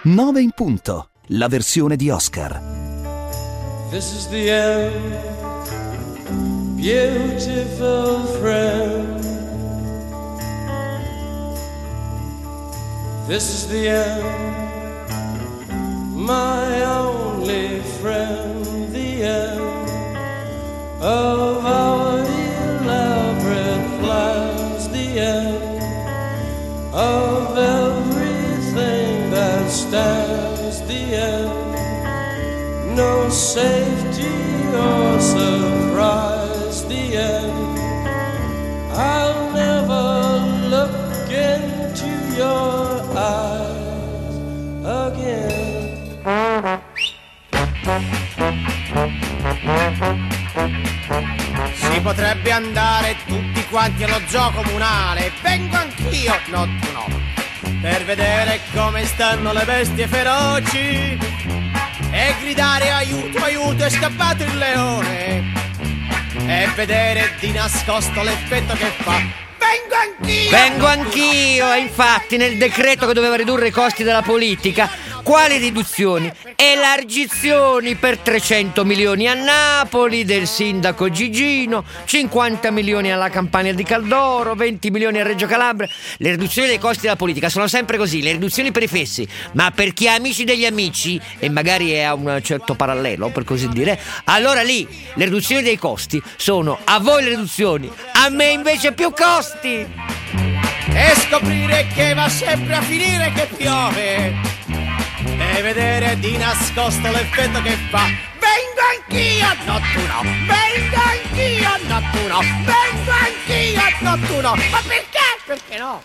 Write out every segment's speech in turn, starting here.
9 in punto, la versione di Oscar. This is the end, beautiful friend. This is the end, my only friend. The end of our elaborate plans. The end of everything that stands. The end, no safety or surprise. The end, I'll never look into your eyes again. Si potrebbe andare tutti quanti allo zoo comunale. Vengo anch'io, no tu no, per vedere come stanno le bestie feroci e gridare aiuto, aiuto, è scappato il leone, e vedere di nascosto l'effetto che fa. Vengo anch'io, e infatti nel decreto che doveva ridurre i costi della politica, quali riduzioni? Elargizioni per 300 milioni a Napoli del sindaco Gigino, 50 milioni alla Campania di Caldoro, 20 milioni a Reggio Calabria. Le riduzioni dei costi della politica sono sempre così, le riduzioni per i fessi, ma per chi è amici degli amici, e magari è a un certo parallelo per così dire, allora lì le riduzioni dei costi sono a voi le riduzioni, a me invece più costi. E scoprire che va sempre a finire che piove, e vedere di nascosto l'effetto che fa. Vengo anch'io, no tu no. Vengo anch'io, no tu no. Vengo anch'io, no tu no. Ma perché? Perché no?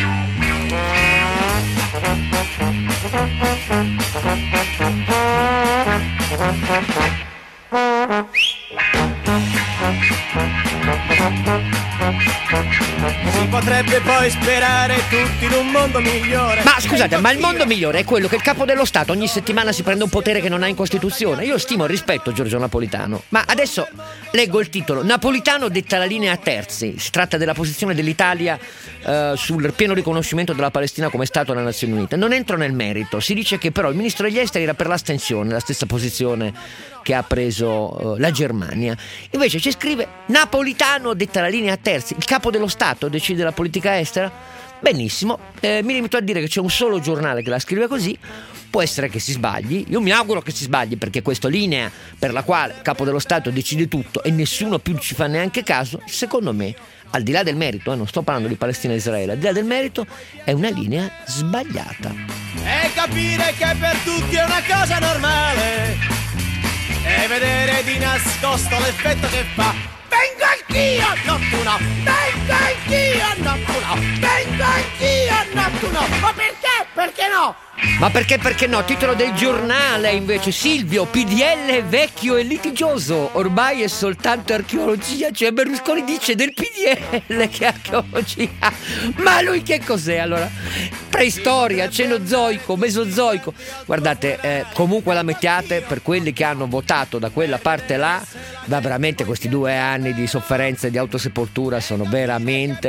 Si potrebbe poi sperare tutti in un mondo migliore. Ma scusate, ma il mondo migliore è quello che il capo dello Stato ogni settimana si prende un potere che non ha in Costituzione. Io stimo e rispetto Giorgio Napolitano, ma adesso leggo il titolo: Napolitano detta la linea a terzi. Si tratta della posizione dell'Italia sul pieno riconoscimento della Palestina come Stato alle Nazioni Unite. Non entro nel merito, si dice che però il ministro degli esteri era per l'astensione, la stessa posizione che ha preso la Germania. Invece ci scrive: Napolitano detta la linea a terzi, il capo dello Stato decide la politica estera. Benissimo, mi limito a dire che c'è un solo giornale che la scrive così. Può essere che si sbagli, io mi auguro che si sbagli, perché questa linea per la quale il capo dello Stato decide tutto e nessuno più ci fa neanche caso, secondo me, al di là del merito, non sto parlando di Palestina e Israele, al di là del merito, è una linea sbagliata. E capire che per tutti è una cosa normale, e vedere di nascosto l'effetto che fa. Vengo anch'io, no tu no. Vengo anch'io, no tu no. Vengo anch'io, no tu no. Ma perché? Perché no? Ma perché no? Titolo del giornale invece: Silvio, PDL è vecchio e litigioso, ormai è soltanto archeologia. Cioè Berlusconi dice del PDL che è archeologia. Ma lui che cos'è allora? Preistoria, cenozoico, mesozoico? Guardate, comunque la mettiate, per quelli che hanno votato da quella parte là, ma veramente questi 2 anni di sofferenza e di autosepoltura sono veramente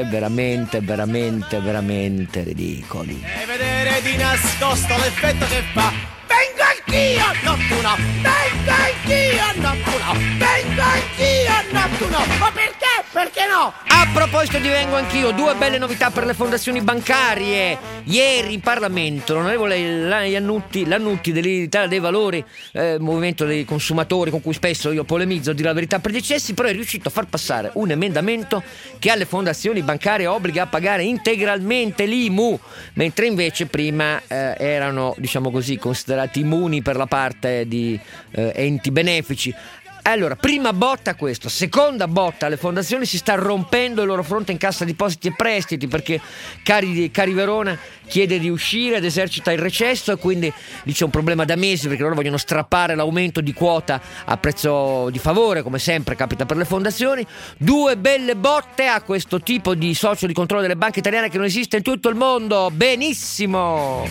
ridicoli. E vedere di nascosto l'effetto che fa. Vengo anch'io, no tu no. Vengo anch'io, no tu no. Vengo anch'io, no tu no. Ma perché? Perché no? A proposito di vengo anch'io, 2 belle novità per le fondazioni bancarie. Ieri in Parlamento l'onorevole Lannutti dell'Italia dei Valori, movimento dei consumatori con cui spesso io polemizzo, di la verità per gli eccessi, però è riuscito a far passare un emendamento che alle fondazioni bancarie obbliga a pagare integralmente l'IMU, mentre invece prima erano, diciamo così, considerati immuni per la parte di enti benefici. Allora, prima botta questo, seconda botta, le fondazioni si sta rompendo il loro fronte in Cassa Depositi e Prestiti, perché Cari Verona chiede di uscire ed esercita il recesso, e quindi lì c'è un problema da mesi, perché loro vogliono strappare l'aumento di quota a prezzo di favore, come sempre capita per le fondazioni. 2 belle botte a questo tipo di socio di controllo delle banche italiane che non esiste in tutto il mondo. Benissimo!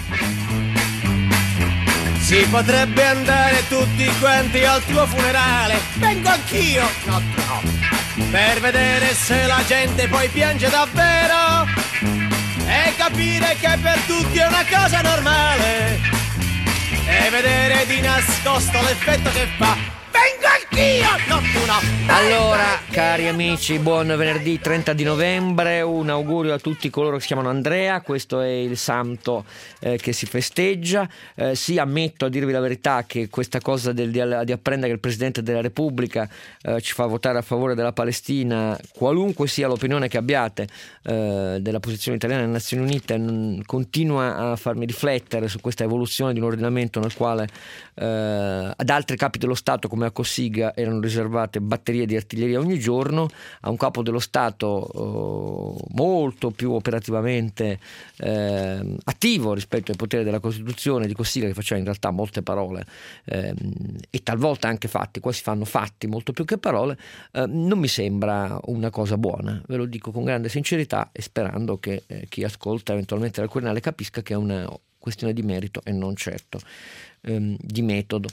Si potrebbe andare tutti quanti al tuo funerale. Vengo anch'io, no, per vedere se la gente poi piange davvero, e capire che per tutti è una cosa normale, e vedere di nascosto l'effetto che fa. Vengo anch'io, non tu no. Allora, cari amici, buon venerdì 30 di novembre, un augurio a tutti coloro che si chiamano Andrea, questo è il santo che si festeggia. Sì, ammetto, a dirvi la verità, che questa cosa di apprendere che il Presidente della Repubblica ci fa votare a favore della Palestina, qualunque sia l'opinione che abbiate della posizione italiana nelle Nazioni Unite, continua a farmi riflettere su questa evoluzione di un ordinamento nel quale ad altri capi dello Stato come a Cossiga erano riservate batterie di artiglieria ogni giorno, a un capo dello Stato molto più operativamente attivo rispetto ai poteri della Costituzione di Cossiga, che faceva in realtà molte parole e talvolta anche fatti. Qua si fanno fatti molto più che parole. Non mi sembra una cosa buona, ve lo dico con grande sincerità e sperando che chi ascolta eventualmente dal Quirinale capisca che è una questione di merito e non certo di metodo.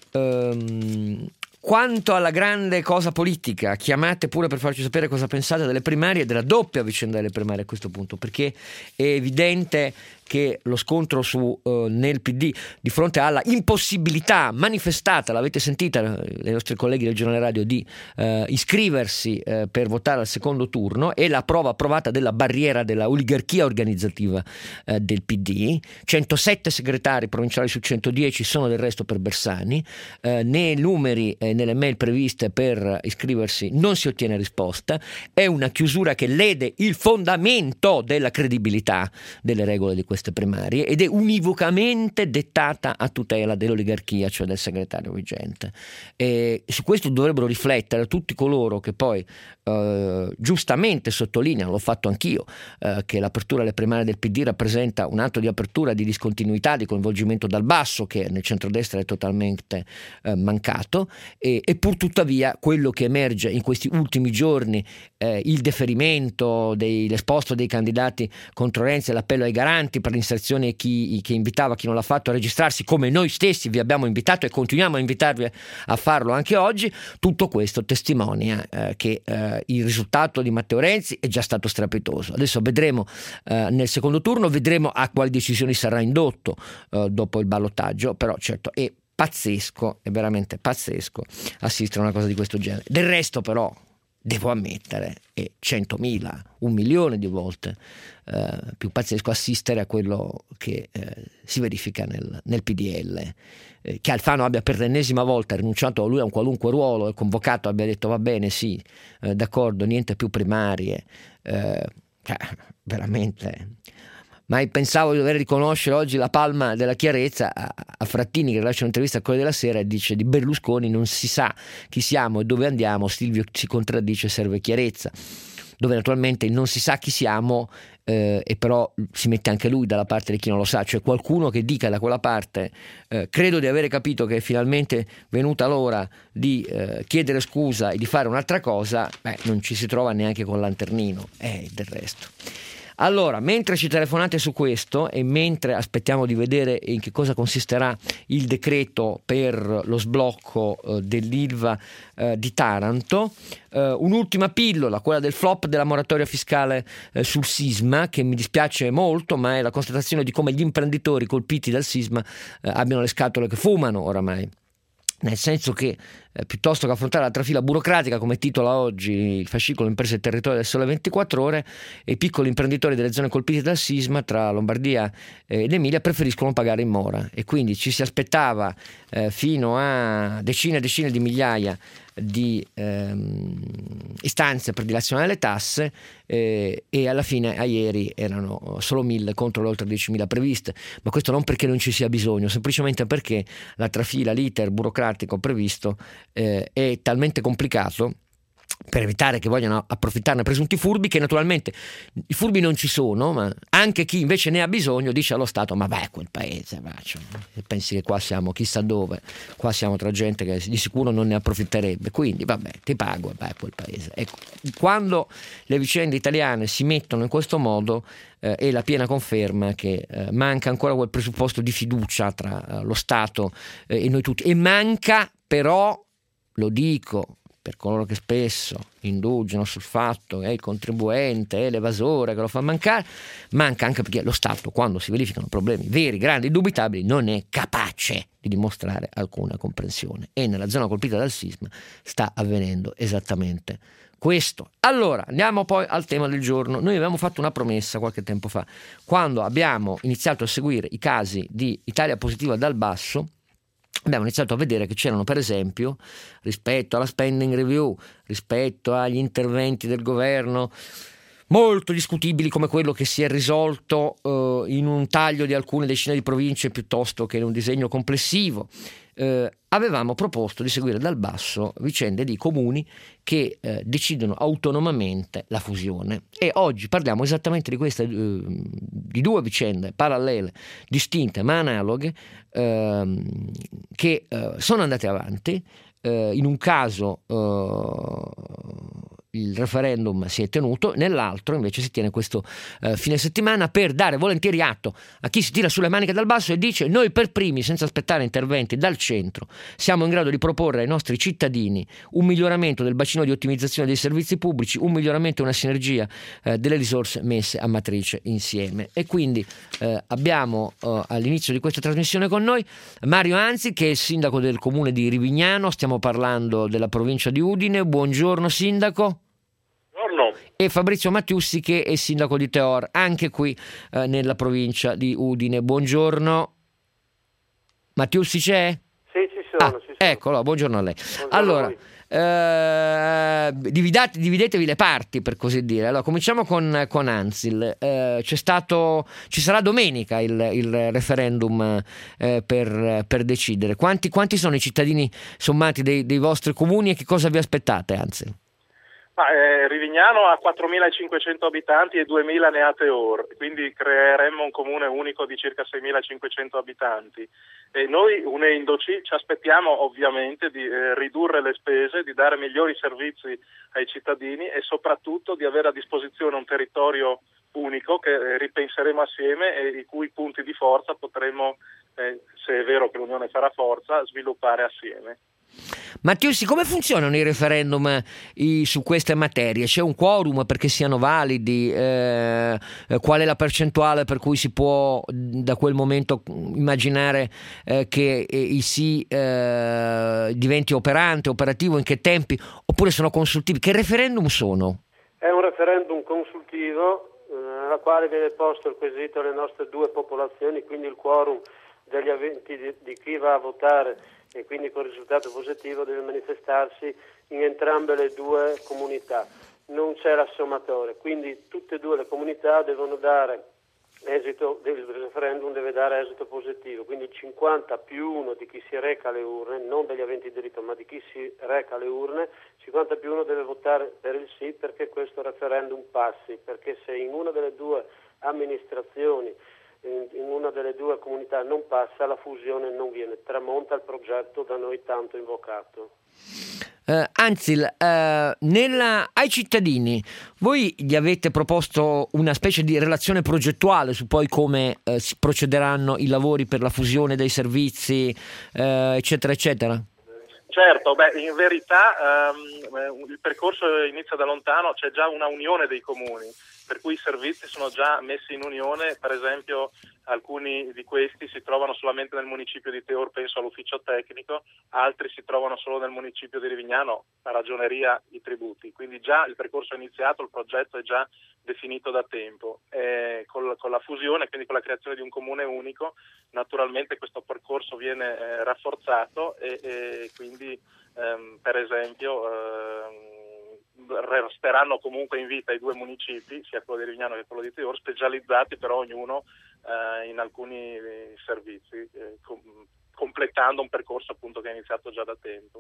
Quanto alla grande cosa politica, chiamate pure per farci sapere cosa pensate delle primarie e della doppia vicenda delle primarie a questo punto, perché è evidente che lo scontro nel PD di fronte alla impossibilità manifestata, l'avete sentita dai nostri colleghi del giornale radio, di iscriversi per votare al secondo turno, e la prova approvata della barriera della oligarchia organizzativa del PD. 107 segretari provinciali su 110 sono del resto per Bersani, nei numeri e nelle mail previste per iscriversi non si ottiene risposta. È una chiusura che lede il fondamento della credibilità delle regole di queste primarie ed è univocamente dettata a tutela dell'oligarchia, cioè del segretario vigente. E su questo dovrebbero riflettere tutti coloro che poi giustamente sottolineano, l'ho fatto anch'io, che l'apertura alle primarie del PD rappresenta un atto di apertura, di discontinuità, di coinvolgimento dal basso che nel centrodestra è totalmente mancato, e pur tuttavia quello che emerge in questi ultimi giorni, il deferimento l'esposto dei candidati contro Renzi, l'appello ai garanti per l'inserzione, chi invitava chi non l'ha fatto a registrarsi, come noi stessi vi abbiamo invitato e continuiamo a invitarvi a farlo anche oggi, tutto questo testimonia che il risultato di Matteo Renzi è già stato strepitoso. Adesso vedremo nel secondo turno, vedremo a quali decisioni sarà indotto dopo il ballottaggio, però certo è pazzesco, è veramente pazzesco assistere a una cosa di questo genere. Del resto però devo ammettere, è 100.000, 1 milione di volte più pazzesco assistere a quello che si verifica nel PDL, che Alfano abbia per l'ennesima volta rinunciato a lui a un qualunque ruolo e convocato abbia detto va bene, sì, d'accordo, niente più primarie, veramente. Ma pensavo di dover riconoscere oggi la palma della chiarezza a Frattini, che rilascia un'intervista al Corriere della Sera e dice: di Berlusconi non si sa chi siamo e dove andiamo, Silvio si contraddice, serve chiarezza. Dove naturalmente non si sa chi siamo, e però si mette anche lui dalla parte di chi non lo sa, cioè qualcuno che dica da quella parte credo di avere capito che è finalmente venuta l'ora di chiedere scusa e di fare un'altra cosa, non ci si trova neanche con lanternino, del resto. Allora, mentre ci telefonate su questo e mentre aspettiamo di vedere in che cosa consisterà il decreto per lo sblocco dell'Ilva di Taranto, un'ultima pillola, quella del flop della moratoria fiscale sul sisma, che mi dispiace molto, ma è la constatazione di come gli imprenditori colpiti dal sisma abbiano le scatole che fumano oramai. Nel senso che piuttosto che affrontare la trafila burocratica, come titola oggi il fascicolo Imprese e Territorio del Sole 24 Ore, i piccoli imprenditori delle zone colpite dal sisma tra Lombardia ed Emilia preferiscono pagare in mora, e quindi ci si aspettava fino a decine e decine di migliaia di istanze per dilazionare le tasse, e alla fine a ieri erano solo 1.000 contro le oltre 10.000 previste, ma questo non perché non ci sia bisogno, semplicemente perché la trafila, l'iter burocratico previsto è talmente complicato, per evitare che vogliano approfittarne presunti furbi, che naturalmente i furbi non ci sono, ma anche chi invece ne ha bisogno dice allo Stato: ma vai a quel paese, pensi che qua siamo chissà dove, qua siamo tra gente che di sicuro non ne approfitterebbe, quindi vabbè, ti pago e vai a quel paese. Ecco, quando le vicende italiane si mettono in questo modo è la piena conferma che manca ancora quel presupposto di fiducia tra lo Stato e noi tutti, e manca però, lo dico per coloro che spesso indugiano sul fatto che è il contribuente, è l'evasore che lo fa mancare, manca anche perché lo Stato, quando si verificano problemi veri, grandi, indubitabili, non è capace di dimostrare alcuna comprensione, e nella zona colpita dal sisma sta avvenendo esattamente questo. Allora, andiamo poi al tema del giorno. Noi avevamo fatto una promessa qualche tempo fa, quando abbiamo iniziato a seguire i casi di Italia positiva dal basso. Abbiamo iniziato a vedere che c'erano, per esempio, rispetto alla spending review, rispetto agli interventi del governo, molto discutibili, come quello che si è risolto in un taglio di alcune decine di province piuttosto che in un disegno complessivo. Avevamo proposto di seguire dal basso vicende di comuni che decidono autonomamente la fusione, e oggi parliamo esattamente di queste di due vicende parallele, distinte ma analoghe, che sono andate avanti. In un caso il referendum si è tenuto, nell'altro invece si tiene questo fine settimana, per dare volentieri atto a chi si tira sulle maniche dal basso e dice: noi per primi, senza aspettare interventi dal centro, siamo in grado di proporre ai nostri cittadini un miglioramento del bacino di ottimizzazione dei servizi pubblici, un miglioramento e una sinergia delle risorse messe a matrice insieme. E quindi abbiamo all'inizio di questa trasmissione con noi Mario Anzi, che è il sindaco del comune di Rivignano, stiamo parlando della provincia di Udine. Buongiorno sindaco. E Fabrizio Mattiussi, che è sindaco di Teor, anche qui nella provincia di Udine. Buongiorno. Mattiussi c'è? Sì, ci sono. Eccolo, buongiorno a lei. Buongiorno allora, a dividetevi le parti, per così dire. Allora, cominciamo con Anzil. Ci sarà domenica il referendum per decidere. Quanti sono i cittadini sommati dei vostri comuni, e che cosa vi aspettate, Anzil? Rivignano ha 4.500 abitanti e 2.000 ne ha Teor, quindi creeremmo un comune unico di circa 6.500 abitanti. E noi, unendoci, ci aspettiamo ovviamente di ridurre le spese, di dare migliori servizi ai cittadini e soprattutto di avere a disposizione un territorio unico che ripenseremo assieme e i cui punti di forza potremo, se è vero che l'unione farà forza, sviluppare assieme. Mattiussi, come funzionano i referendum su queste materie? C'è un quorum perché siano validi? Qual è la percentuale per cui si può da quel momento immaginare che il sì diventi operativo? In che tempi? Oppure sono consultivi? Che referendum sono? È un referendum consultivo nella quale viene posto il quesito alle nostre due popolazioni, quindi il quorum degli aventi di chi va a votare, e quindi con risultato positivo deve manifestarsi in entrambe le due comunità. Non c'è la sommatoria, quindi tutte e due le comunità devono dare esito, il referendum deve dare esito positivo, quindi il 50 più 1 di chi si reca alle urne, non degli aventi diritto ma di chi si reca alle urne, 50 più 1 deve votare per il sì perché questo referendum passi, perché se in una delle due amministrazioni, in una delle due comunità non passa, la fusione non viene, tramonta il progetto da noi tanto invocato. Anzil, ai cittadini voi gli avete proposto una specie di relazione progettuale su poi come si procederanno i lavori per la fusione dei servizi, eccetera eccetera? Certo, in verità il percorso inizia da lontano, c'è già una unione dei comuni, per cui i servizi sono già messi in unione. Per esempio alcuni di questi si trovano solamente nel municipio di Teor, penso all'ufficio tecnico, altri si trovano solo nel municipio di Rivignano, la ragioneria, i tributi, quindi già il percorso è iniziato, il progetto è già definito da tempo. Con la fusione, quindi con la creazione di un comune unico, naturalmente questo percorso viene rafforzato e quindi per esempio resteranno comunque in vita i due municipi, sia quello di Rivignano che quello di Teor, specializzati però ognuno in alcuni servizi, completando un percorso appunto che è iniziato già da tempo.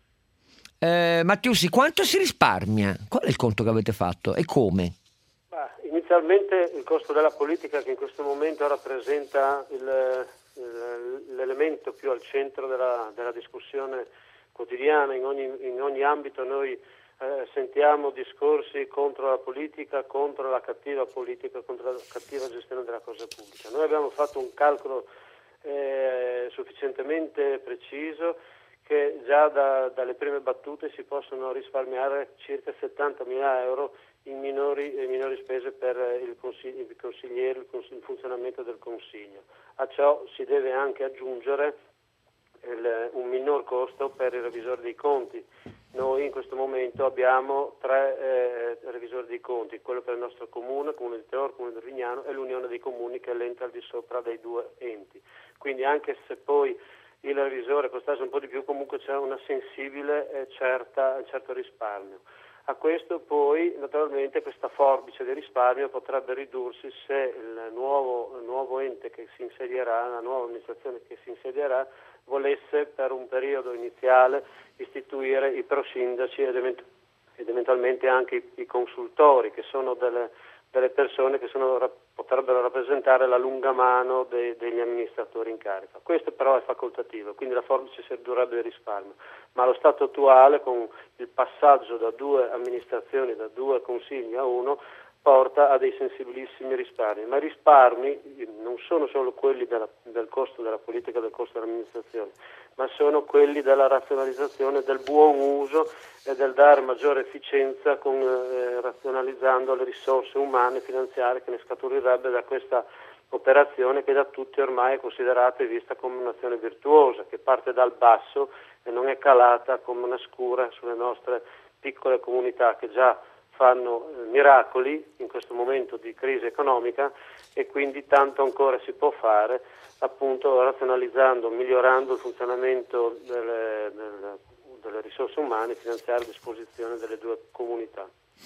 Mattiussi, quanto si risparmia? Qual è il conto che avete fatto e come? Inizialmente il costo della politica, che in questo momento rappresenta l'elemento più al centro della discussione quotidiana in ogni ambito. Noi sentiamo discorsi contro la politica, contro la cattiva politica, contro la cattiva gestione della cosa pubblica. Noi abbiamo fatto un calcolo sufficientemente preciso che già dalle prime battute si possono risparmiare circa 70.000 euro in minori spese per i consiglieri, il funzionamento del Consiglio. A ciò si deve anche aggiungere un minor costo per il revisore dei conti. Noi in questo momento abbiamo 3 revisori dei conti, quello per il nostro comune di Teor, comune di Rivignano, e l'Unione dei Comuni che è l'ente al di sopra dei 2 enti. Quindi anche se poi il revisore costasse un po' di più, comunque c'è una sensibile e certo risparmio. A questo poi naturalmente questa forbice di risparmio potrebbe ridursi se il nuovo ente che si insedierà, la nuova amministrazione che si insedierà, volesse per un periodo iniziale istituire i prosindaci ed eventualmente anche i consultori, che sono delle persone che potrebbero rappresentare la lunga mano degli amministratori in carica. Questo però è facoltativo, quindi la forbice si ridurrebbe il risparmio, ma allo stato attuale, con il passaggio da 2 amministrazioni, da 2 consigli a 1, porta a dei sensibilissimi risparmi, ma i risparmi non sono solo quelli del costo della politica, del costo dell'amministrazione, ma sono quelli della razionalizzazione, del buon uso e del dare maggiore efficienza razionalizzando le risorse umane e finanziarie che ne scaturirebbe da questa operazione che da tutti ormai è considerata e vista come un'azione virtuosa, che parte dal basso e non è calata come una scura sulle nostre piccole comunità che già fanno miracoli in questo momento di crisi economica, e quindi tanto ancora si può fare, appunto razionalizzando, migliorando il funzionamento delle risorse umane e finanziarie a disposizione delle 2 comunità.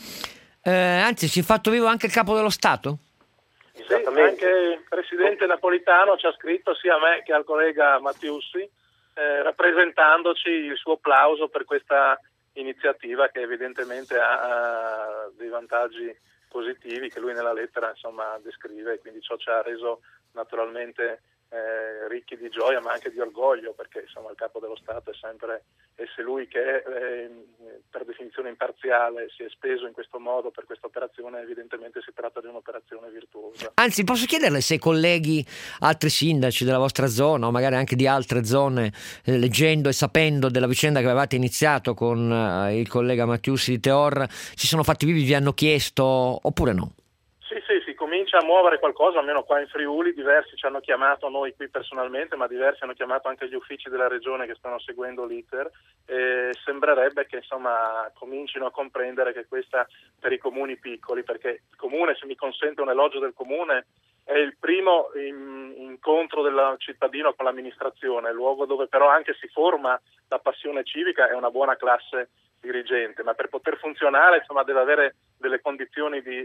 Anzi, si è fatto vivo anche il Capo dello Stato? Sì, anche il Presidente Napolitano ci ha scritto sia a me che al collega Mattiussi, rappresentandoci il suo plauso per questa iniziativa che evidentemente ha dei vantaggi positivi che lui nella lettera descrive, quindi ciò ci ha reso naturalmente ricchi di gioia ma anche di orgoglio, perché il Capo dello Stato è sempre, e se lui che per definizione imparziale si è speso in questo modo per questa operazione, evidentemente si tratta di un'operazione virtuosa. Anzi, posso chiederle se colleghi altri sindaci della vostra zona o magari anche di altre zone, leggendo e sapendo della vicenda che avevate iniziato con il collega Mattiussi di Teor, si sono fatti vivi, vi hanno chiesto oppure no? Sì, si comincia a muovere qualcosa, almeno qua in Friuli. Diversi ci hanno chiamato, noi qui personalmente, ma diversi hanno chiamato anche gli uffici della regione che stanno seguendo l'iter, e sembrerebbe che comincino a comprendere che questa per i comuni piccoli, perché il comune, se mi consente un elogio del comune, è il primo incontro del cittadino con l'amministrazione, luogo dove però anche si forma la passione civica e una buona classe dirigente, ma per poter funzionare deve avere delle condizioni di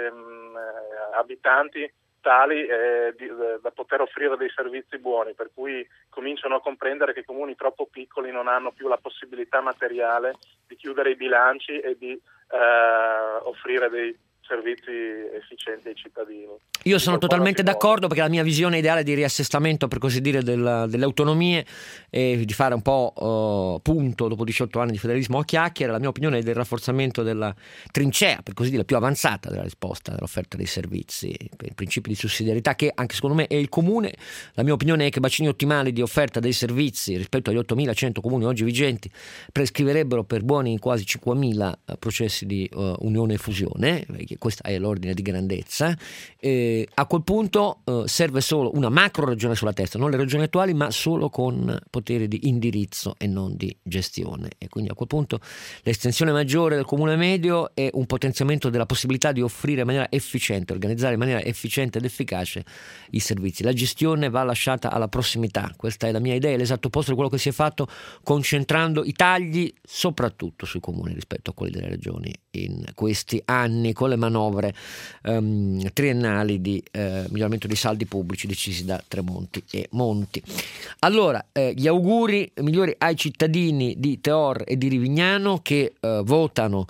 abitanti tali da poter offrire dei servizi buoni, per cui cominciano a comprendere che comuni troppo piccoli non hanno più la possibilità materiale di chiudere i bilanci e di offrire dei servizi efficienti ai cittadini. Io sono totalmente d'accordo, perché la mia visione ideale di riassestamento, per così dire, delle autonomie è di fare un po' punto dopo 18 anni di federalismo a chiacchiere. La mia opinione è del rafforzamento della trincea, per così dire, più avanzata della risposta dell'offerta dei servizi, per il principio di sussidiarietà, che anche secondo me è il comune. La mia opinione è che bacini ottimali di offerta dei servizi rispetto agli 8.100 comuni oggi vigenti prescriverebbero per buoni quasi 5.000 processi di unione e fusione. Questa è l'ordine di grandezza. A quel punto serve solo una macro regione sulla testa, non le regioni attuali, ma solo con poteri di indirizzo e non di gestione. E quindi a quel punto l'estensione maggiore del comune medio è un potenziamento della possibilità di offrire in maniera efficiente, organizzare in maniera efficiente ed efficace i servizi. La gestione va lasciata alla prossimità. Questa è la mia idea, è l'esatto opposto di quello che si è fatto, concentrando i tagli soprattutto sui comuni rispetto a quelli delle regioni in questi anni, con le manovre triennali di miglioramento dei saldi pubblici decisi da Tremonti e Monti. Allora, gli auguri migliori ai cittadini di Teor e di Rivignano che votano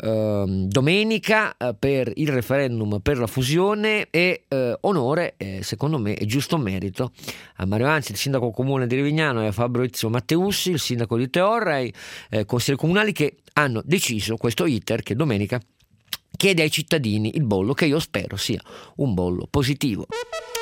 domenica per il referendum per la fusione, e onore, secondo me, e giusto merito a Mario Anzi, il sindaco comune di Rivignano, e a Fabrizio Matteussi, il sindaco di Teor, e ai consiglieri comunali che hanno deciso questo iter che domenica chiede ai cittadini il bollo, che io spero sia un bollo positivo.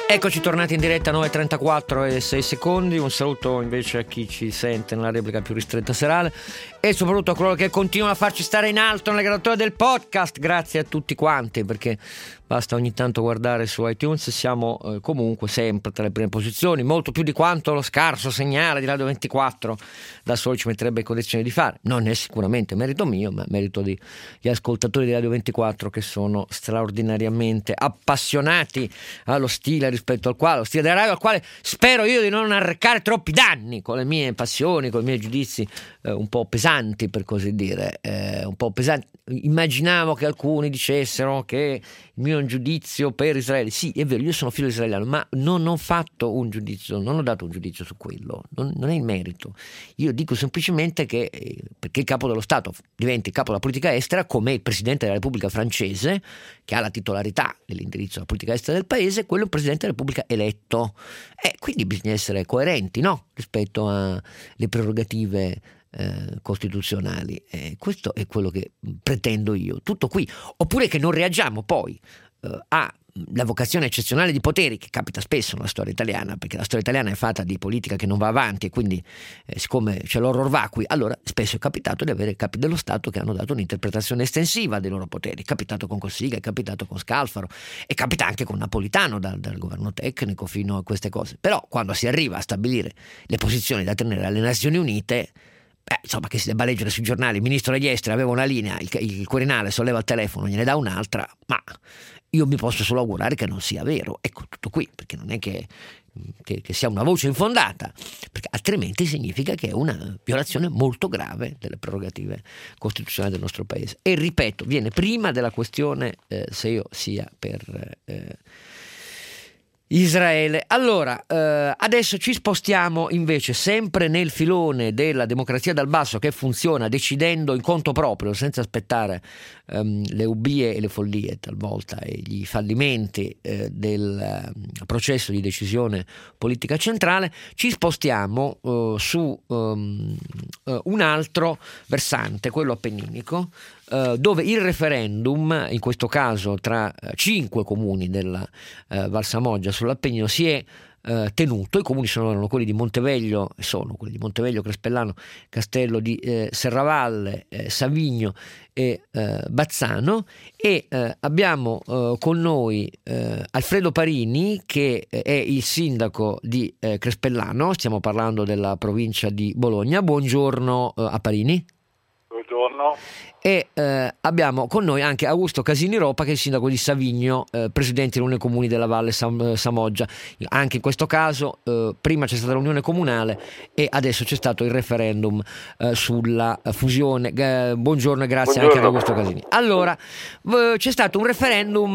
Eccoci tornati in diretta 9:34 e 6 secondi. Un saluto invece a chi ci sente nella replica più ristretta serale e soprattutto a coloro che continuano a farci stare in alto nelle graduatorie del podcast. Grazie a tutti quanti, perché basta ogni tanto guardare su iTunes, siamo comunque sempre tra le prime posizioni, molto più di quanto lo scarso segnale di Radio 24 da solo ci metterebbe in condizione di fare. Non è sicuramente merito mio, ma merito degli ascoltatori di Radio 24, che sono straordinariamente appassionati allo stile rispetto al quale, lo stile della radio al quale spero io di non arrecare troppi danni con le mie passioni, con i miei giudizi un po' pesanti, per così dire, un po' pesanti. Immaginavo che alcuni dicessero che il mio è un giudizio per Israele. Sì, è vero, io sono figlio israeliano, ma non ho fatto un giudizio, non ho dato un giudizio su quello, non è il merito. Io dico semplicemente che perché il capo dello Stato diventi il capo della politica estera, come il presidente della Repubblica francese, che ha la titolarità dell'indirizzo della politica estera del paese, quello è un presidente della Repubblica eletto. Quindi bisogna essere coerenti, no? Rispetto alle prerogative costituzionali. Questo è quello che pretendo io. Tutto qui. Oppure che non reagiamo poi alla vocazione eccezionale di poteri che capita spesso nella storia italiana, perché la storia italiana è fatta di politica che non va avanti e quindi siccome c'è l'horror vacui, allora spesso è capitato di avere capi dello Stato che hanno dato un'interpretazione estensiva dei loro poteri. È capitato con Cossiga, è capitato con Scalfaro e capita anche con Napolitano dal governo tecnico fino a queste cose. Però quando si arriva a stabilire le posizioni da tenere alle Nazioni Unite, insomma, che si debba leggere sui giornali, il ministro degli esteri aveva una linea, il Quirinale solleva il telefono, gliene dà un'altra, ma io mi posso solo augurare che non sia vero. Ecco, tutto qui, perché non è che sia una voce infondata, perché altrimenti significa che è una violazione molto grave delle prerogative costituzionali del nostro paese. E ripeto, viene prima della questione se io sia per Israele. Allora, adesso ci spostiamo invece sempre nel filone della democrazia dal basso, che funziona decidendo in conto proprio, senza aspettare le ubbie e le follie talvolta e gli fallimenti del processo di decisione politica centrale. Ci spostiamo su un altro versante, quello appenninico, dove il referendum, in questo caso tra 5 comuni della Val Samoggia sull'Appennino, si è tenuto. I comuni sono quelli di Monteveglio, Crespellano, Castello di Serravalle, Savigno e Bazzano, e abbiamo con noi Alfredo Parini, che è il sindaco di Crespellano. Stiamo parlando della provincia di Bologna. Buongiorno a Parini. Buongiorno. E abbiamo con noi anche Augusto Casini Ropa, che è il sindaco di Savigno, presidente dell'Unione Comuni della Valle Samoggia. Anche in questo caso prima c'è stata l'unione comunale e adesso c'è stato il referendum sulla fusione. Buongiorno e grazie anche ad Augusto Casini. Allora, c'è stato un referendum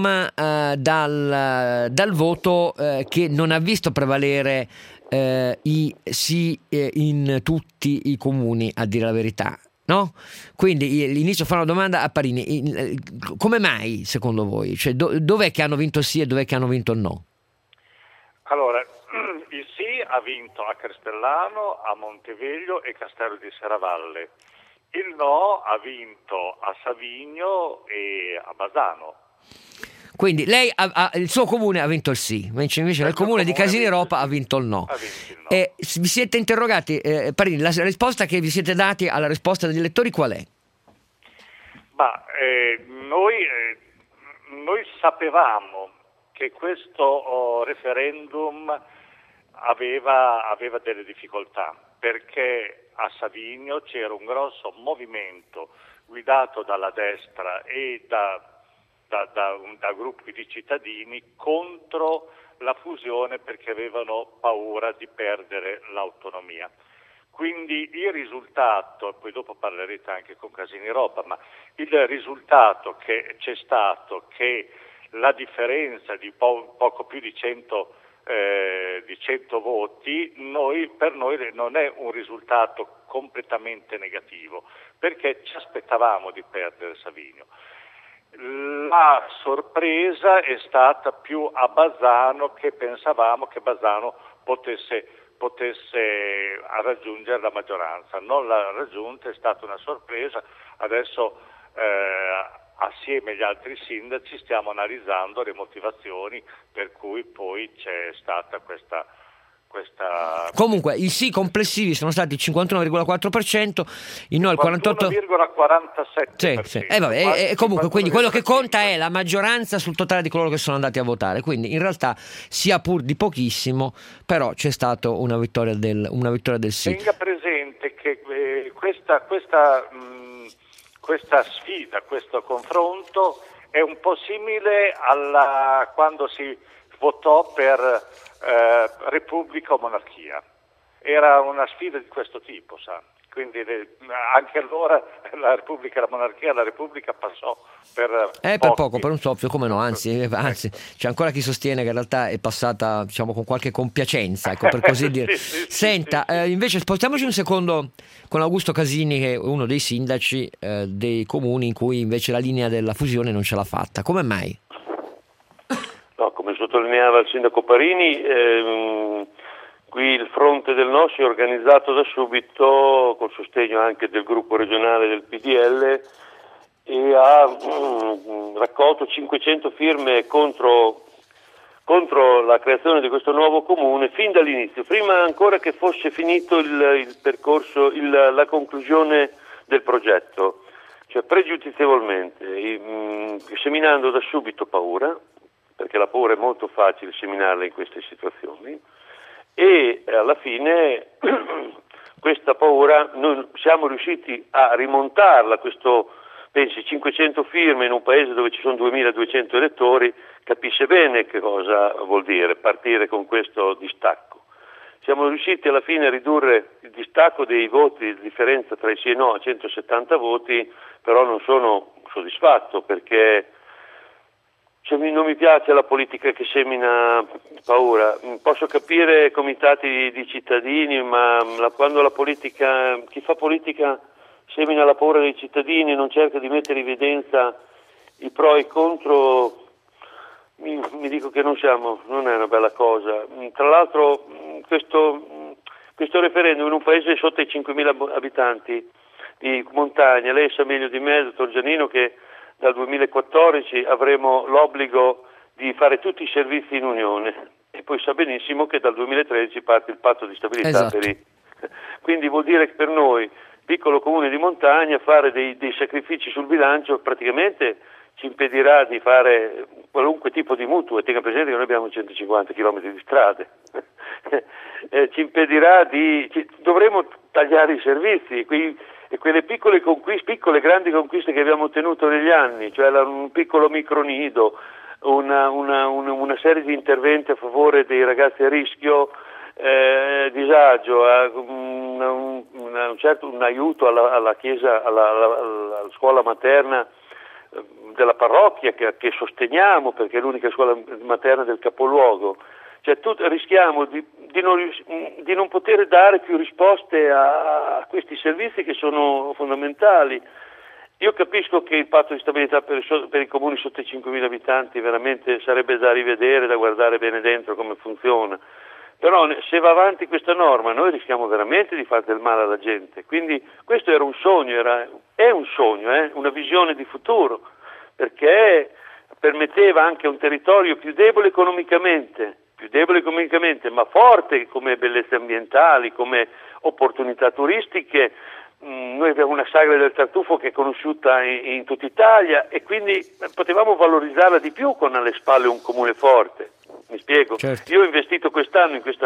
dal voto che non ha visto prevalere i sì in tutti i comuni, a dire la verità. No? Quindi inizio a fare una domanda a Parini: come mai secondo voi? Cioè, dov'è che hanno vinto il sì e dov'è che hanno vinto il no? Allora, il sì ha vinto a Crespellano, a Monteveglio e Castello di Serravalle. Il no ha vinto a Savigno e a Bazzano. Quindi lei il suo comune ha vinto il sì, invece il comune di Casini Ropa ha vinto il no. E vi siete interrogati, Parini, la risposta che vi siete dati alla risposta degli elettori qual è? Noi sapevamo che questo referendum aveva delle difficoltà, perché a Savigno c'era un grosso movimento guidato dalla destra e da gruppi di cittadini contro la fusione, perché avevano paura di perdere l'autonomia. Quindi il risultato, poi dopo parlerete anche con Casini Ropa, ma il risultato che c'è stato, che la differenza di poco più di 100 voti, per noi non è un risultato completamente negativo, perché ci aspettavamo di perdere Savigno. La sorpresa è stata più a Bazzano, che pensavamo che Bazzano potesse raggiungere la maggioranza. Non l'ha raggiunta, è stata una sorpresa. Adesso assieme agli altri sindaci stiamo analizzando le motivazioni per cui poi c'è stata questa Comunque i sì complessivi sono stati il 51,4%, i no il 48,47%. Sì. Comunque, quindi quello che conta è la maggioranza sul totale di coloro che sono andati a votare. Quindi in realtà, sia pur di pochissimo, però c'è stata una vittoria del sì. Tenga presente che questa sfida, questo confronto è un po' simile a quando si votò per Repubblica o monarchia. Era una sfida di questo tipo, sa. Quindi anche allora la Repubblica passò per poco, per un soffio, come no, anzi c'è ancora chi sostiene che in realtà è passata, diciamo, con qualche compiacenza, ecco, per così dire. Senta, invece spostiamoci un secondo con Augusto Casini, che è uno dei sindaci dei comuni in cui invece la linea della fusione non ce l'ha fatta. Come mai? No, come sottolineava il sindaco Parini, qui il fronte del no si è organizzato da subito col sostegno anche del gruppo regionale del PDL e ha raccolto 500 firme contro la creazione di questo nuovo comune fin dall'inizio, prima ancora che fosse finito il percorso, la conclusione del progetto, cioè pregiudizievolmente, seminando da subito paura, perché la paura è molto facile seminarla in queste situazioni. E alla fine questa paura noi siamo riusciti a rimontarla, pensi 500 firme in un paese dove ci sono 2200 elettori, capisce bene che cosa vuol dire partire con questo distacco. Siamo riusciti alla fine a ridurre il distacco dei voti, la differenza tra i sì e no a 170 voti, però non sono soddisfatto perché non mi piace la politica che semina paura. Posso capire comitati di cittadini, ma quando chi fa politica semina la paura dei cittadini e non cerca di mettere in evidenza i pro e i contro, mi dico che non è una bella cosa. Tra l'altro questo referendum in un paese sotto i 5.000 abitanti di montagna, lei sa meglio di me, dottor Giannino, che dal 2014 avremo l'obbligo di fare tutti i servizi in Unione e poi sa benissimo che dal 2013 parte il patto di stabilità. Esatto. Quindi vuol dire che per noi, piccolo comune di montagna, fare dei sacrifici sul bilancio praticamente ci impedirà di fare qualunque tipo di mutuo, e tenga presente che noi abbiamo 150 km di strade, ci impedirà dovremo tagliare i servizi, e quelle piccole grandi conquiste che abbiamo ottenuto negli anni, cioè un piccolo micronido, una serie di interventi a favore dei ragazzi a rischio, disagio, un aiuto alla chiesa, alla scuola materna della parrocchia che sosteniamo perché è l'unica scuola materna del capoluogo. Cioè rischiamo di non poter dare più risposte a questi servizi che sono fondamentali. Io capisco che il patto di stabilità per i comuni sotto i 5.000 abitanti veramente sarebbe da rivedere, da guardare bene dentro come funziona, però se va avanti questa norma noi rischiamo veramente di fare del male alla gente. Quindi questo era un sogno, è un sogno, una visione di futuro, perché permetteva anche a un territorio più debole economicamente, ma forte come bellezze ambientali, come opportunità turistiche. Noi abbiamo una sagra del tartufo che è conosciuta in tutta Italia e quindi potevamo valorizzarla di più con alle spalle un comune forte. Mi spiego? Certo. Io ho investito quest'anno in questo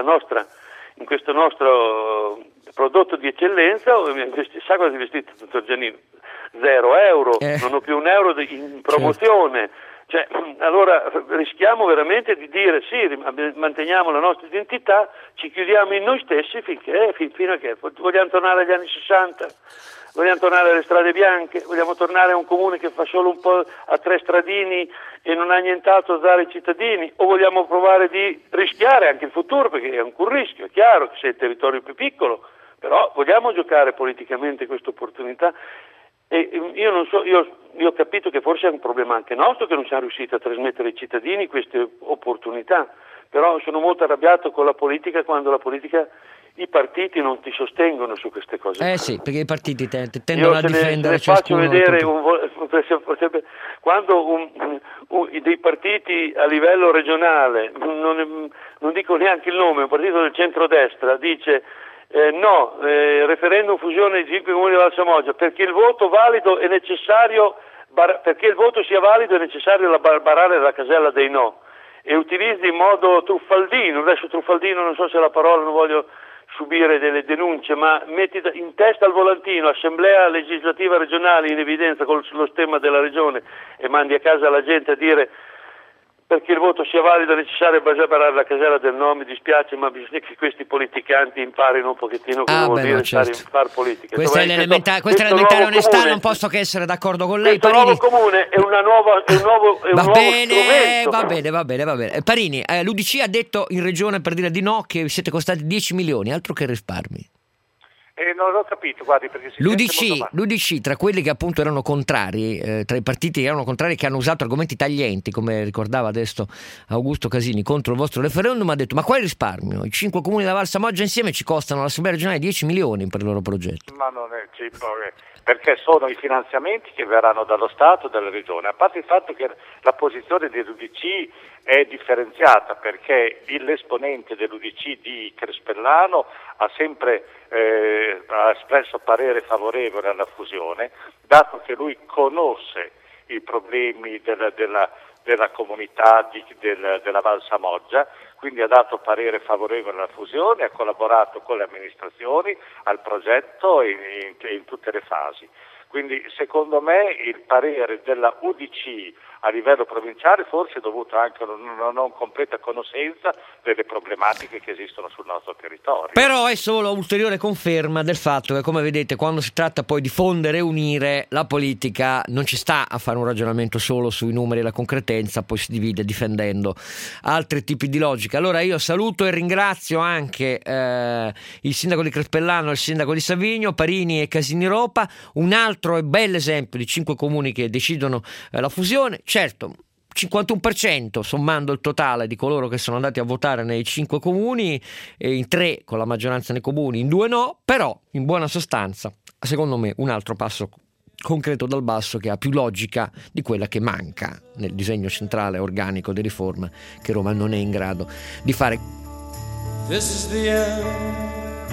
nostro prodotto di eccellenza, sa cosa ho investito, dottor Giannino? 0 euro, non ho più un euro in promozione. Certo. Cioè, allora rischiamo veramente di dire sì, manteniamo la nostra identità, ci chiudiamo in noi stessi fino a che vogliamo tornare agli anni 60, vogliamo tornare alle strade bianche, vogliamo tornare a un comune che fa solo un po' a 3 stradini e non ha nient'altro da dare ai cittadini, o vogliamo provare di rischiare anche il futuro, perché è anche un rischio, è chiaro che se il territorio è più piccolo, però vogliamo giocare politicamente questa opportunità. E io ho capito che forse è un problema anche nostro che non siamo riusciti a trasmettere ai cittadini queste opportunità, però sono molto arrabbiato con la politica quando la politica i partiti non ti sostengono su queste cose. Sì, perché i partiti tendono a difendere faccio vedere quando dei partiti a livello regionale, non dico neanche il nome, un partito del centrodestra dice referendum fusione di 5 comuni di Val Samoggia, perché il voto valido è necessario, perché il voto sia valido è necessario barrare la casella dei no, e utilizzi in modo truffaldino, adesso truffaldino non so se è la parola, non voglio subire delle denunce, ma metti in testa al volantino assemblea legislativa regionale in evidenza con lo stemma della regione e mandi a casa la gente a dire perché il voto sia valido è necessario barrare la casella del no. Mi dispiace, ma bisogna che questi politicanti imparino un pochettino cosa vuol dire stare in far politica. Questa è l'elementare onestà, comune, non posso che essere d'accordo con lei. Questo nuovo comune è un nuovo strumento. Va bene. Parini, l'UDC ha detto in regione, per dire di no, che siete costati 10 milioni, altro che risparmi. Non l'ho capito, guardi, perché l'UDC, tra quelli che appunto erano contrari, tra i partiti che erano contrari, che hanno usato argomenti taglienti, come ricordava adesso Augusto Casini, contro il vostro referendum, ha detto: ma quale risparmio? I 5 comuni della Val Samoggia insieme ci costano all'Assemblea regionale 10 milioni per il loro progetto. Ma non è perché sono i finanziamenti che verranno dallo Stato e dalla Regione, a parte il fatto che la posizione dell'UDC è differenziata, perché l'esponente dell'UDC di Crespellano ha sempre ha espresso parere favorevole alla fusione, dato che lui conosce i problemi della comunità della Val Samoggia, quindi ha dato parere favorevole alla fusione, ha collaborato con le amministrazioni al progetto in tutte le fasi. Quindi secondo me il parere della UDC a livello provinciale forse è dovuto anche a una non completa conoscenza delle problematiche che esistono sul nostro territorio. Però è solo ulteriore conferma del fatto che, come vedete, quando si tratta poi di fondere e unire, la politica non ci sta a fare un ragionamento solo sui numeri e la concretezza, poi si divide difendendo altri tipi di logica. Allora io saluto e ringrazio anche il sindaco di Crespellano e il sindaco di Savigno, Parini e Casini Ropa, un altro e bel esempio di 5 comuni che decidono la fusione. Certo, 51% sommando il totale di coloro che sono andati a votare nei 5 comuni, in 3 con la maggioranza nei comuni, in 2 no, però in buona sostanza secondo me un altro passo concreto dal basso che ha più logica di quella che manca nel disegno centrale organico di riforma che Roma non è in grado di fare. This is the end,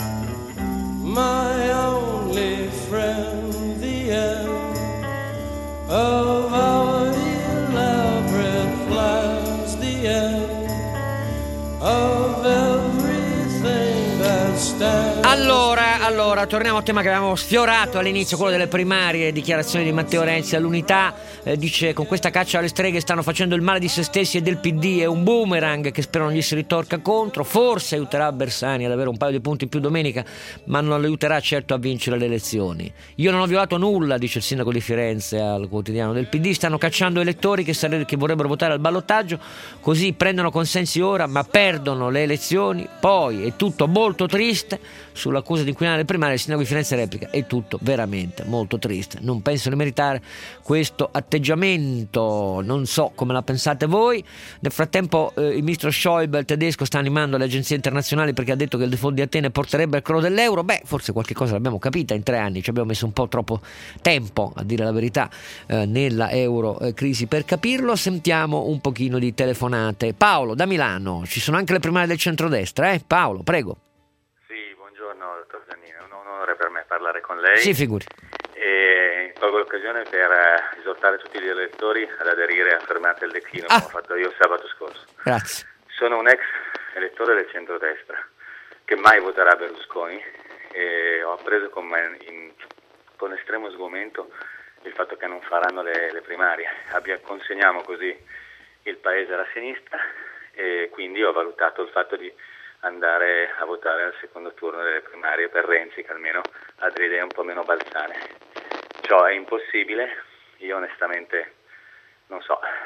my only friend, the end of our elaborate plans, the end of everything that stands. Allora, torniamo al tema che avevamo sfiorato all'inizio, quello delle primarie. Dichiarazioni di Matteo Renzi all'Unità, dice: con questa caccia alle streghe stanno facendo il male di se stessi e del PD, è un boomerang che spero non gli si ritorca contro, forse aiuterà Bersani ad avere un paio di punti in più domenica, ma non lo aiuterà certo a vincere le elezioni. Io non ho violato nulla, dice il sindaco di Firenze al quotidiano del PD, stanno cacciando elettori che vorrebbero votare al ballottaggio, così prendono consensi ora ma perdono le elezioni, poi è tutto molto triste. Sull'accusa di inquinare le primarie il sindaco di Firenze replica: è tutto veramente molto triste, non penso di meritare questo atteggiamento, non so come la pensate voi. Nel frattempo il ministro Schäuble tedesco sta animando le agenzie internazionali perché ha detto che il default di Atene porterebbe al crollo dell'euro. Forse qualche cosa l'abbiamo capita in 3 anni, ci abbiamo messo un po' troppo tempo, a dire la verità, nella euro crisi per capirlo. Sentiamo un pochino di telefonate. Paolo da Milano, ci sono anche le primarie del centrodestra, Paolo, prego. Dottor Giannini, è un onore per me parlare con lei. Sì, figuri. E colgo l'occasione per esortare tutti gli elettori ad aderire a Fermate il declino, come ho fatto io sabato scorso. Grazie. Sono un ex elettore del centrodestra che mai voterà Berlusconi e ho appreso con estremo sgomento il fatto che non faranno le primarie. Consegniamo così il paese alla sinistra e quindi ho valutato il fatto di andare a votare al secondo turno delle primarie per Renzi, che almeno ha delle idee un po' meno balzane. Ciò è impossibile, io onestamente non so,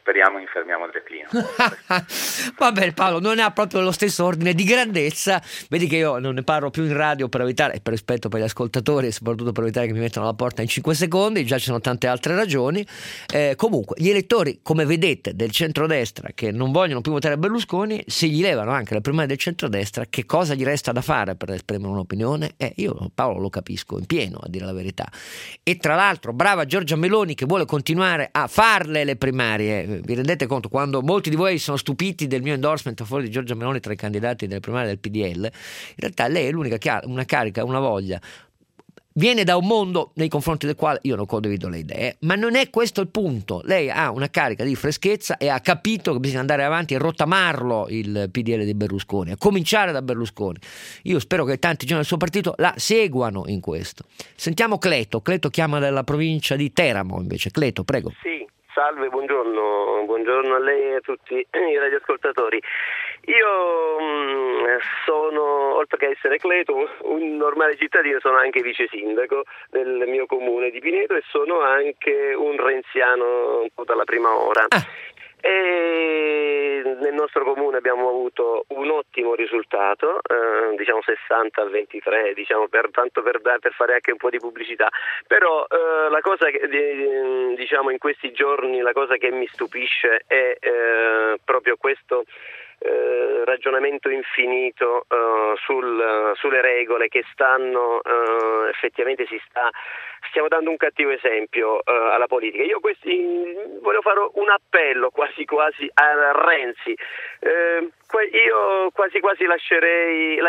speriamo infermiamo il declino. Vabbè, Paolo, non ha proprio lo stesso ordine di grandezza. Vedi che io non ne parlo più in radio per evitare, e per rispetto per gli ascoltatori, e soprattutto per evitare che mi mettano alla porta in 5 secondi. Già ci sono tante altre ragioni. Comunque, gli elettori, come vedete, del centrodestra che non vogliono più votare Berlusconi, se gli levano anche le primarie del centrodestra, che cosa gli resta da fare per esprimere un'opinione? Io Paolo lo capisco in pieno, a dire la verità. E tra l'altro, brava Giorgia Meloni che vuole continuare a farle le primarie. Vi rendete conto, quando molti di voi sono stupiti del mio endorsement a favore di Giorgia Meloni tra i candidati delle primarie del PDL, in realtà lei è l'unica che ha una carica, una voglia, viene da un mondo nei confronti del quale io non condivido le idee, ma non è questo il punto. Lei ha una carica di freschezza e ha capito che bisogna andare avanti e rottamarlo il PDL di Berlusconi, a cominciare da Berlusconi. Io spero che tanti giovani del suo partito la seguano in questo. Sentiamo Cleto chiama dalla provincia di Teramo invece. Cleto, prego. Sì. Salve, buongiorno a lei e a tutti i radioascoltatori. Io sono, oltre che essere Cleto, un normale cittadino, sono anche vice sindaco del mio comune di Pineto e sono anche un renziano un po' dalla prima ora. E nel nostro comune abbiamo avuto un ottimo risultato, 60-23, per fare anche un po' di pubblicità. Però la cosa che in questi giorni la cosa che mi stupisce è proprio questo ragionamento infinito sulle regole che stanno effettivamente stiamo dando un cattivo esempio alla politica. Io volevo fare un appello quasi a Renzi. Io quasi lascerei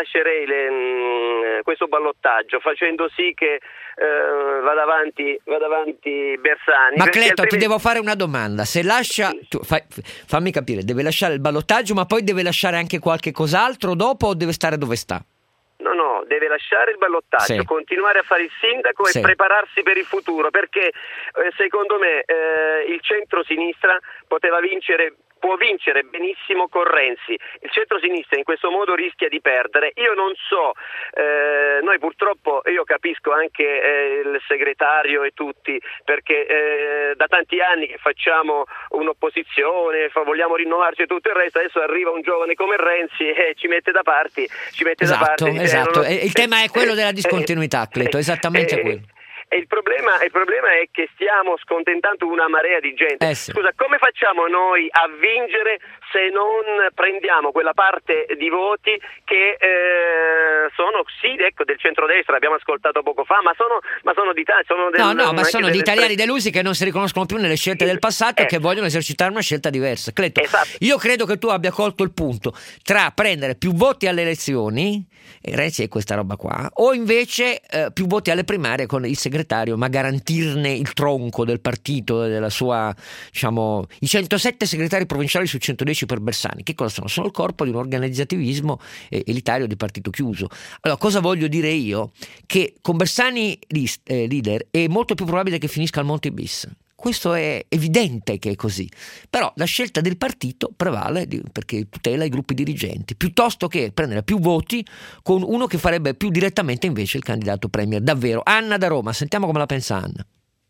questo ballottaggio, facendo sì che vada avanti Bersani. Ma Cleto, ti devo fare una domanda. Se lascia, fammi capire, deve lasciare il ballottaggio, ma poi deve lasciare anche qualche cos'altro dopo, o deve stare dove sta? No, deve lasciare il ballottaggio, continuare a fare il sindaco e prepararsi per il futuro, perché secondo me il centro-sinistra può vincere benissimo con Renzi. Il centro-sinistra in questo modo rischia di perdere. Io non so, noi purtroppo, io capisco anche il segretario e tutti, perché da tanti anni che facciamo un'opposizione, vogliamo rinnovarci e tutto il resto, adesso arriva un giovane come Renzi e ci mette da parte. Esatto. Il tema è quello della discontinuità, Cleto, esattamente quello. E il problema è che stiamo scontentando una marea di gente. Scusa, come facciamo noi a vincere se non prendiamo quella parte di voti che sono del centrodestra, abbiamo ascoltato poco fa, ma sono di sono di italiani delusi che non si riconoscono più nelle scelte del passato e che vogliono esercitare una scelta diversa. Cleto, io credo che tu abbia colto il punto tra prendere più voti alle elezioni, e Renzi è questa roba qua, o invece più voti alle primarie con il segretario, ma garantirne il tronco del partito, della sua, i 107 segretari provinciali su 110 per Bersani. Che cosa sono? Sono il corpo di un organizzativismo elitario di partito chiuso. Allora, cosa voglio dire io? Che con Bersani leader è molto più probabile che finisca al Monti bis. Questo è evidente che è così, però la scelta del partito prevale perché tutela i gruppi dirigenti, piuttosto che prendere più voti con uno che farebbe più direttamente invece il candidato premier. Davvero. Anna da Roma, sentiamo come la pensa Anna.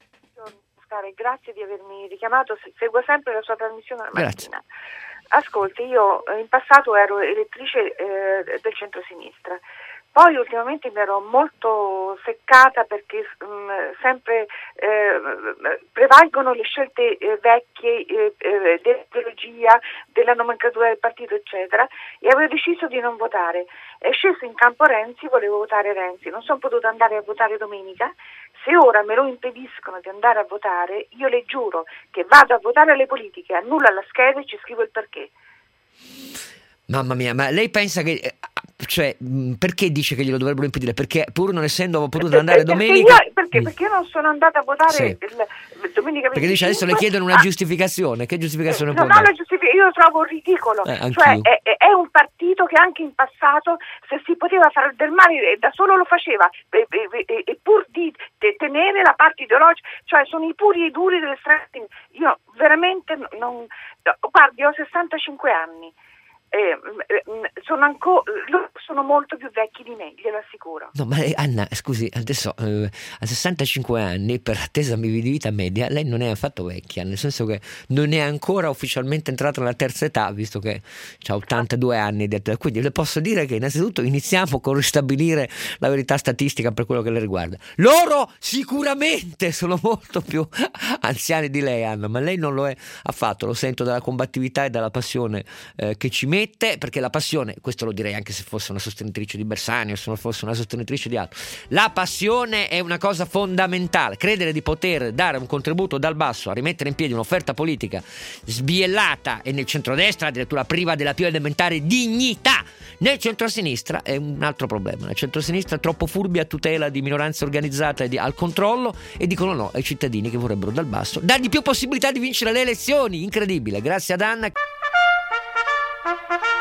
Grazie di avermi richiamato, seguo sempre la sua trasmissione la mattina. Ascolti, io in passato ero elettrice del centro-sinistra. Poi ultimamente mi ero molto seccata perché sempre prevalgono le scelte vecchie dell'ideologia, della nomenclatura del partito eccetera, e avevo deciso di non votare. È sceso in campo Renzi, volevo votare Renzi, non sono potuta andare a votare domenica. Se ora me lo impediscono di andare a votare, io le giuro che vado a votare alle politiche, annullo la scheda e ci scrivo il perché. Mamma mia, ma lei pensa che... perché dice che glielo dovrebbero impedire? Perché pur non essendo potuto andare domenica... Perché io non sono andata a votare domenica 25. Perché dice adesso le chiedono una giustificazione. Che giustificazione può dare? Io lo trovo ridicolo. È un partito che anche in passato, se si poteva fare del male, da solo lo faceva, e pur di tenere la parte ideologica, sono i puri e i duri delle strade. Io veramente non... Guardi, ho 65 anni. sono molto più vecchi di me, glielo assicuro. No, ma Anna, scusi, adesso a 65 anni, per attesa di vita media, lei non è affatto vecchia, nel senso che non è ancora ufficialmente entrata nella terza età, visto che ha 82 anni. Quindi le posso dire che innanzitutto iniziamo con ristabilire la verità statistica per quello che le riguarda. Loro sicuramente sono molto più anziani di lei, Anna, ma lei non lo è affatto. Lo sento dalla combattività e dalla passione che ci mette, perché la passione, questo lo direi anche se fosse una sostenitrice di Bersani o se non fosse una sostenitrice di altro, la passione è una cosa fondamentale. Credere di poter dare un contributo dal basso a rimettere in piedi un'offerta politica sbiellata e nel centrodestra addirittura priva della più elementare dignità. Nel centrosinistra è un altro problema. Nel centrosinistra è troppo furbi a tutela di minoranze organizzate e al controllo, e dicono no ai cittadini che vorrebbero dal basso dargli più possibilità di vincere le elezioni. Incredibile. Grazie ad Anna.